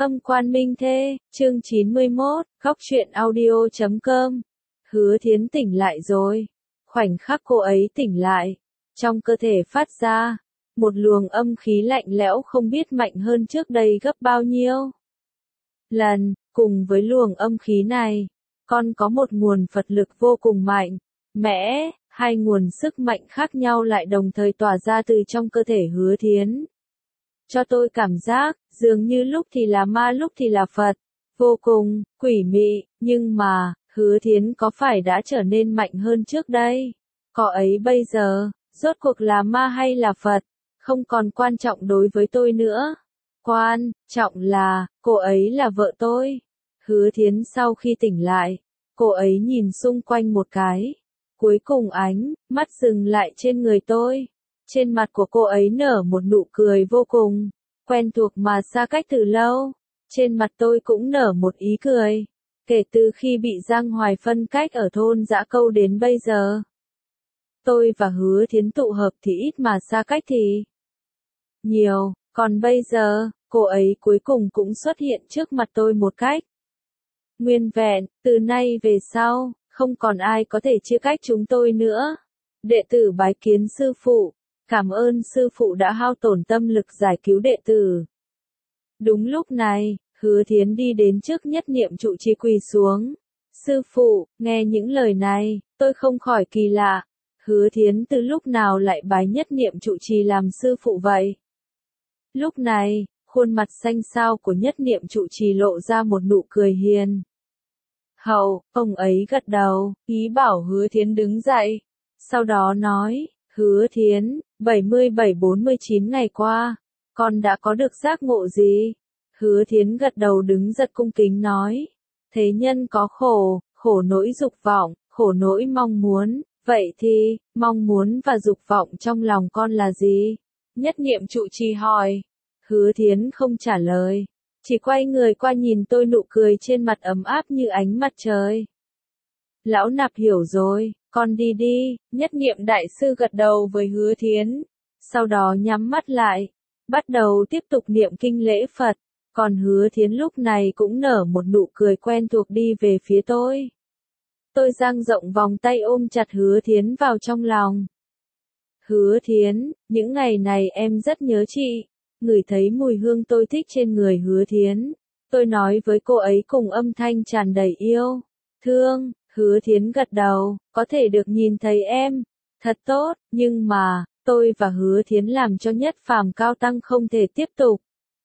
Âm quan minh thê, chương 91, góc truyện audio.com. Hứa Thiến tỉnh lại rồi. Khoảnh khắc cô ấy tỉnh lại, trong cơ thể phát ra một luồng âm khí lạnh lẽo không biết mạnh hơn trước đây gấp bao nhiêu lần. Cùng với luồng âm khí này, còn có một nguồn Phật lực vô cùng mạnh mẽ. Hai nguồn sức mạnh khác nhau lại đồng thời tỏa ra từ trong cơ thể Hứa Thiến. Cho tôi cảm giác, dường như lúc thì là ma lúc thì là Phật, vô cùng quỷ mị, nhưng mà, Hứa Thiến có phải đã trở nên mạnh hơn trước đây? Cô ấy bây giờ, rốt cuộc là ma hay là Phật, không còn quan trọng đối với tôi nữa. Quan trọng là, cô ấy là vợ tôi. Hứa Thiến sau khi tỉnh lại, cô ấy nhìn xung quanh một cái. Cuối cùng ánh mắt dừng lại trên người tôi. Trên mặt của cô ấy nở một nụ cười vô cùng quen thuộc mà xa cách từ lâu. Trên mặt tôi cũng nở một ý cười. Kể từ khi bị Giang Hoài phân cách ở thôn Dã Câu đến bây giờ, tôi và Hứa Thiến tụ hợp thì ít mà xa cách thì nhiều. Còn bây giờ, cô ấy cuối cùng cũng xuất hiện trước mặt tôi một cách nguyên vẹn. Từ nay về sau, không còn ai có thể chia cách chúng tôi nữa. Đệ tử bái kiến sư phụ. Cảm ơn sư phụ đã hao tổn tâm lực giải cứu đệ tử. Đúng lúc này, Hứa Thiến đi đến trước Nhất Niệm trụ trì quỳ xuống. Sư phụ, nghe những lời này, tôi không khỏi kỳ lạ. Hứa Thiến từ lúc nào lại bái Nhất Niệm trụ trì làm sư phụ vậy? Lúc này, khuôn mặt xanh xao của Nhất Niệm trụ trì lộ ra một nụ cười hiền hậu. Ông ấy gật đầu, ý bảo Hứa Thiến đứng dậy. Sau đó nói, Hứa Thiến, 47-49 ngày qua, con đã có được giác ngộ gì? Hứa Thiến gật đầu đứng giật cung kính nói, thế nhân có khổ, khổ nỗi dục vọng, khổ nỗi mong muốn, vậy thì, mong muốn và dục vọng trong lòng con là gì? Nhất Niệm trụ trì hỏi. Hứa Thiến không trả lời, chỉ quay người qua nhìn tôi, nụ cười trên mặt ấm áp như ánh mặt trời. Lão nạp hiểu rồi, con đi đi. Nhất Niệm đại sư gật đầu với Hứa Thiến, sau đó nhắm mắt lại, bắt đầu tiếp tục niệm kinh lễ Phật. Còn Hứa Thiến lúc này cũng nở một nụ cười quen thuộc đi về phía tôi. Tôi dang rộng vòng tay ôm chặt Hứa Thiến vào trong lòng. Hứa Thiến, những ngày này em rất nhớ chị. Ngửi thấy mùi hương tôi thích trên người Hứa Thiến, tôi nói với cô ấy cùng âm thanh tràn đầy yêu thương. Hứa Thiến gật đầu, có thể được nhìn thấy em, thật tốt, nhưng mà, tôi và Hứa Thiến làm cho Nhất Phàm Cao Tăng không thể tiếp tục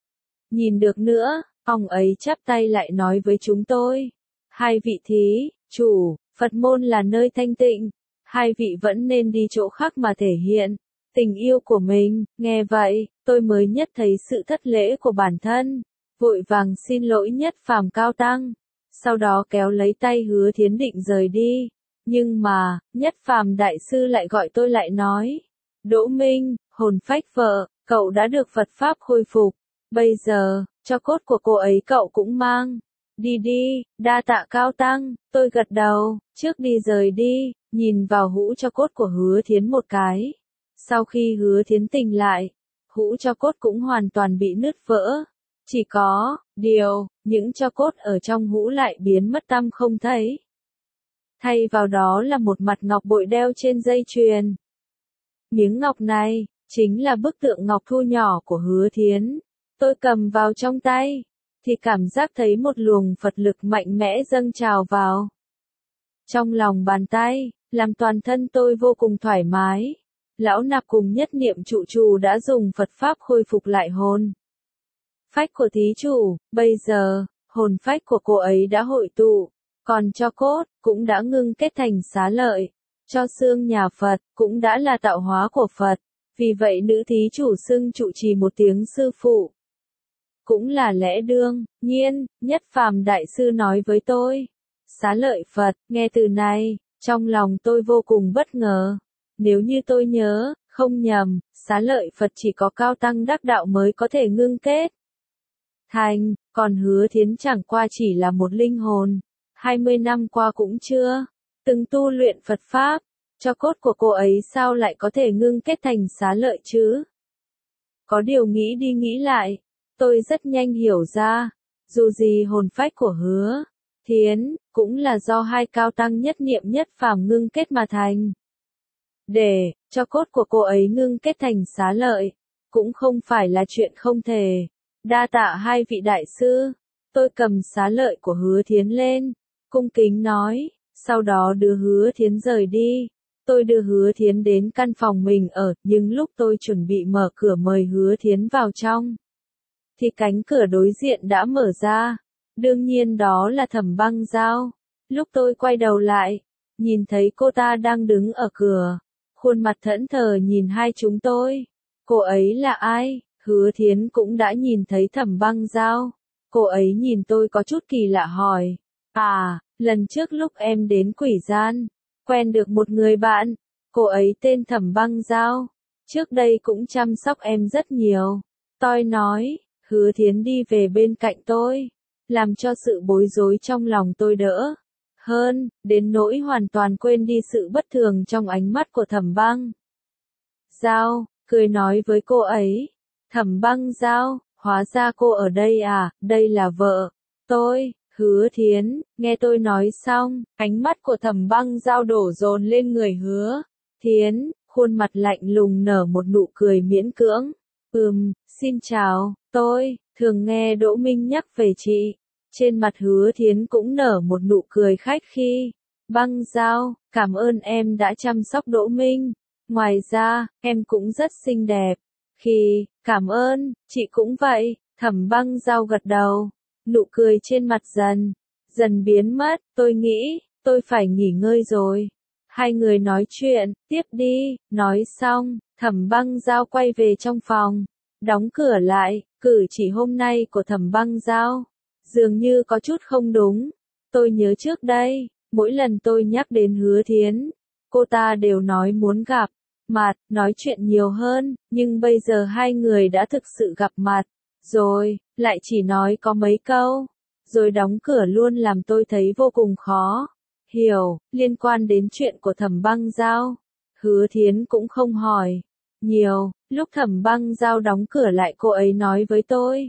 nhìn được nữa. Ông ấy chắp tay lại nói với chúng tôi, hai vị thí chủ, Phật môn là nơi thanh tịnh, hai vị vẫn nên đi chỗ khác mà thể hiện tình yêu của mình. Nghe vậy, tôi mới nhất thấy sự thất lễ của bản thân, vội vàng xin lỗi Nhất Phàm Cao Tăng. Sau đó kéo lấy tay Hứa Thiến định rời đi. Nhưng mà, Nhất Phàm đại sư lại gọi tôi lại nói, Đỗ Minh, hồn phách vợ, cậu đã được Phật Pháp khôi phục. Bây giờ, cho cốt của cô ấy cậu cũng mang. Đi đi, đa tạ Cao Tăng. Tôi gật đầu, trước đi rời đi, nhìn vào hũ cho cốt của Hứa Thiến một cái. Sau khi Hứa Thiến tỉnh lại, hũ cho cốt cũng hoàn toàn bị nứt vỡ. Chỉ có điều, những tro cốt ở trong hũ lại biến mất tăm không thấy. Thay vào đó là một mặt ngọc bội đeo trên dây chuyền. Miếng ngọc này, chính là bức tượng ngọc thu nhỏ của Hứa Thiến. Tôi cầm vào trong tay, thì cảm giác thấy một luồng Phật lực mạnh mẽ dâng trào vào trong lòng bàn tay, làm toàn thân tôi vô cùng thoải mái. Lão nạp cùng Nhất Niệm trụ trì đã dùng Phật Pháp khôi phục lại hồn phách của thí chủ. Bây giờ, hồn phách của cô ấy đã hội tụ, còn cho cốt cũng đã ngưng kết thành xá lợi. Cho xương nhà Phật cũng đã là tạo hóa của Phật. Vì vậy nữ thí chủ xưng trụ trì một tiếng sư phụ cũng là lẽ đương nhiên. Nhất Phàm đại sư nói với tôi, xá lợi Phật. Nghe từ này, trong lòng tôi vô cùng bất ngờ. Nếu như tôi nhớ không nhầm, xá lợi Phật chỉ có Cao Tăng đắc đạo mới có thể ngưng kết thành, còn Hứa Thiến chẳng qua chỉ là một linh hồn, 20 năm qua cũng chưa từng tu luyện Phật Pháp. Cho cốt của cô ấy sao lại có thể ngưng kết thành xá lợi chứ? Có điều nghĩ đi nghĩ lại, tôi rất nhanh hiểu ra, Dù gì hồn phách của Hứa Thiến cũng là do hai cao tăng nhất niệm nhất phàm ngưng kết mà thành. Để cho cốt của cô ấy ngưng kết thành xá lợi, cũng không phải là chuyện không thể. Đa tạ hai vị đại sư. Tôi cầm xá lợi của Hứa Thiến lên, cung kính nói, sau đó đưa Hứa Thiến rời đi. Tôi đưa Hứa Thiến đến căn phòng mình ở, nhưng lúc tôi chuẩn bị mở cửa mời Hứa Thiến vào trong, thì cánh cửa đối diện đã mở ra. Đương nhiên đó là Thẩm Băng Dao. Lúc tôi quay đầu lại, nhìn thấy cô ta đang đứng ở cửa, khuôn mặt thẫn thờ nhìn hai chúng tôi. Cô ấy là ai? Hứa Thiến cũng đã nhìn thấy Thẩm Băng Dao. Cô ấy nhìn tôi có chút kỳ lạ hỏi. À, lần trước lúc em đến Quỷ Gian, quen được một người bạn. Cô ấy tên Thẩm Băng Dao. Trước đây cũng chăm sóc em rất nhiều. Tôi nói, Hứa Thiến đi về bên cạnh tôi, làm cho sự bối rối trong lòng tôi đỡ hơn, đến nỗi hoàn toàn quên đi sự bất thường trong ánh mắt của Thẩm Băng Dao, cười nói với cô ấy. Thẩm Băng Dao, hóa ra cô ở đây à, đây là vợ tôi, Hứa Thiến. Nghe tôi nói xong, ánh mắt của Thẩm Băng Dao đổ dồn lên người Hứa Thiến, khuôn mặt lạnh lùng nở một nụ cười miễn cưỡng. Xin chào, tôi thường nghe Đỗ Minh nhắc về chị. Trên mặt Hứa Thiến cũng nở một nụ cười khách khí. Băng Dao, cảm ơn em đã chăm sóc Đỗ Minh. Ngoài ra, em cũng rất xinh đẹp. Cảm ơn, chị cũng vậy. Thẩm Băng Dao gật đầu. Nụ cười trên mặt dần biến mất. Tôi nghĩ, tôi phải nghỉ ngơi rồi. Hai người nói chuyện, tiếp đi. Nói xong, Thẩm Băng Dao quay về trong phòng, đóng cửa lại. Cử chỉ hôm nay của Thẩm Băng Dao dường như có chút không đúng. Tôi nhớ trước đây, mỗi lần tôi nhắc đến Hứa Thiến, cô ta đều nói muốn gặp mặt, nói chuyện nhiều hơn, nhưng bây giờ hai người đã thực sự gặp mặt rồi, lại chỉ nói có mấy câu, rồi đóng cửa luôn, làm tôi thấy vô cùng khó hiểu. Liên quan đến chuyện của Thẩm Băng Dao, Hứa Thiến cũng không hỏi nhiều. Lúc Thẩm Băng Dao đóng cửa lại, cô ấy nói với tôi.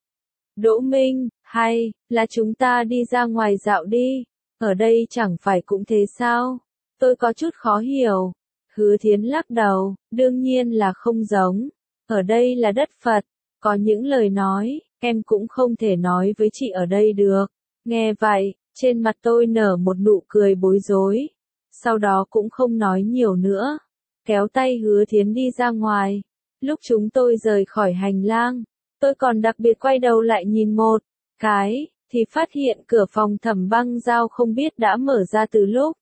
Đỗ Minh, hay là chúng ta đi ra ngoài dạo đi, ở đây chẳng phải cũng thế sao? Tôi có chút khó hiểu. Hứa Thiến lắc đầu, đương nhiên là không giống. Ở đây là đất Phật, có những lời nói, em cũng không thể nói với chị ở đây được. Nghe vậy, trên mặt tôi nở một nụ cười bối rối. Sau đó cũng không nói nhiều nữa, kéo tay Hứa Thiến đi ra ngoài. Lúc chúng tôi rời khỏi hành lang, tôi còn đặc biệt quay đầu lại nhìn một cái, thì phát hiện cửa phòng Thẩm Băng Dao không biết đã mở ra từ lúc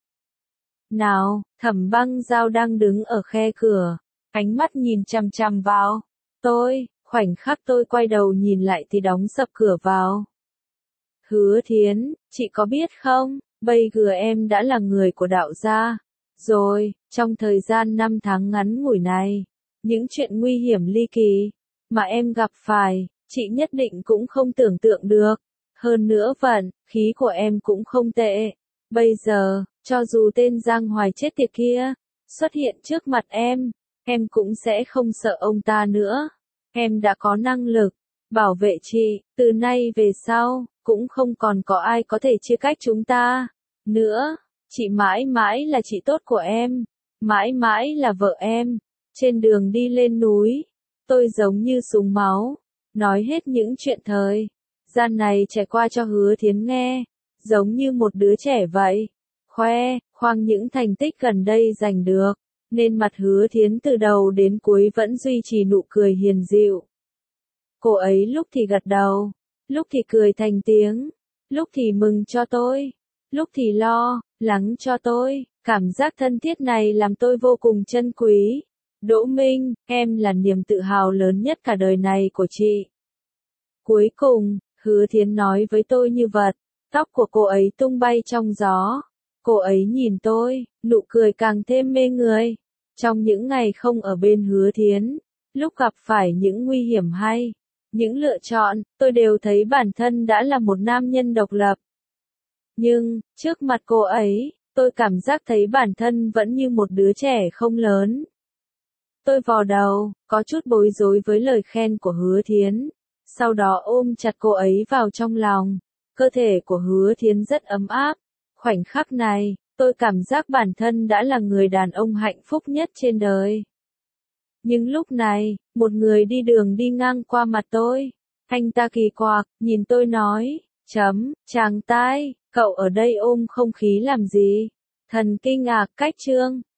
nào. Thẩm Băng Dao đang đứng ở khe cửa, ánh mắt nhìn chằm chằm vào tôi. Khoảnh khắc tôi quay đầu nhìn lại thì đóng sập cửa vào. Hứa Thiến, chị có biết không, bây giờ em đã là người của đạo gia rồi. Trong thời gian 5 tháng ngắn ngủi này, những chuyện nguy hiểm ly kỳ mà em gặp phải, chị nhất định cũng không tưởng tượng được. Hơn nữa vận khí của em cũng không tệ. Bây giờ, cho dù tên Giang Hoài chết tiệt kia xuất hiện trước mặt em cũng sẽ không sợ ông ta nữa. Em đã có năng lực bảo vệ chị, từ nay về sau, cũng không còn có ai có thể chia cách chúng ta nữa. Chị mãi mãi là chị tốt của em, mãi mãi là vợ em. Trên đường đi lên núi, tôi giống như súng máu, nói hết những chuyện thời gian này trải qua cho Hứa Thiến nghe, giống như một đứa trẻ vậy, khoe khoang những thành tích gần đây giành được, nên mặt Hứa Thiến từ đầu đến cuối vẫn duy trì nụ cười hiền dịu. Cô ấy lúc thì gật đầu, lúc thì cười thành tiếng, lúc thì mừng cho tôi, lúc thì lo lắng cho tôi. Cảm giác thân thiết này làm tôi vô cùng trân quý. Đỗ Minh, em là niềm tự hào lớn nhất cả đời này của chị. Cuối cùng, Hứa Thiến nói với tôi như vật. Tóc của cô ấy tung bay trong gió. Cô ấy nhìn tôi, nụ cười càng thêm mê người. Trong những ngày không ở bên Hứa Thiến, lúc gặp phải những nguy hiểm hay những lựa chọn, tôi đều thấy bản thân đã là một nam nhân độc lập. Nhưng, trước mặt cô ấy, tôi cảm giác thấy bản thân vẫn như một đứa trẻ không lớn. Tôi vò đầu, có chút bối rối với lời khen của Hứa Thiến. sau đó ôm chặt cô ấy vào trong lòng. Cơ thể của Hứa Thiến rất ấm áp. Khoảnh khắc này, tôi cảm giác bản thân đã là người đàn ông hạnh phúc nhất trên đời. Nhưng lúc này, một người đi đường đi ngang qua mặt tôi. Anh ta kỳ quặc, nhìn tôi nói, chàng tai, cậu ở đây ôm không khí làm gì? Thần kinh cách Trương.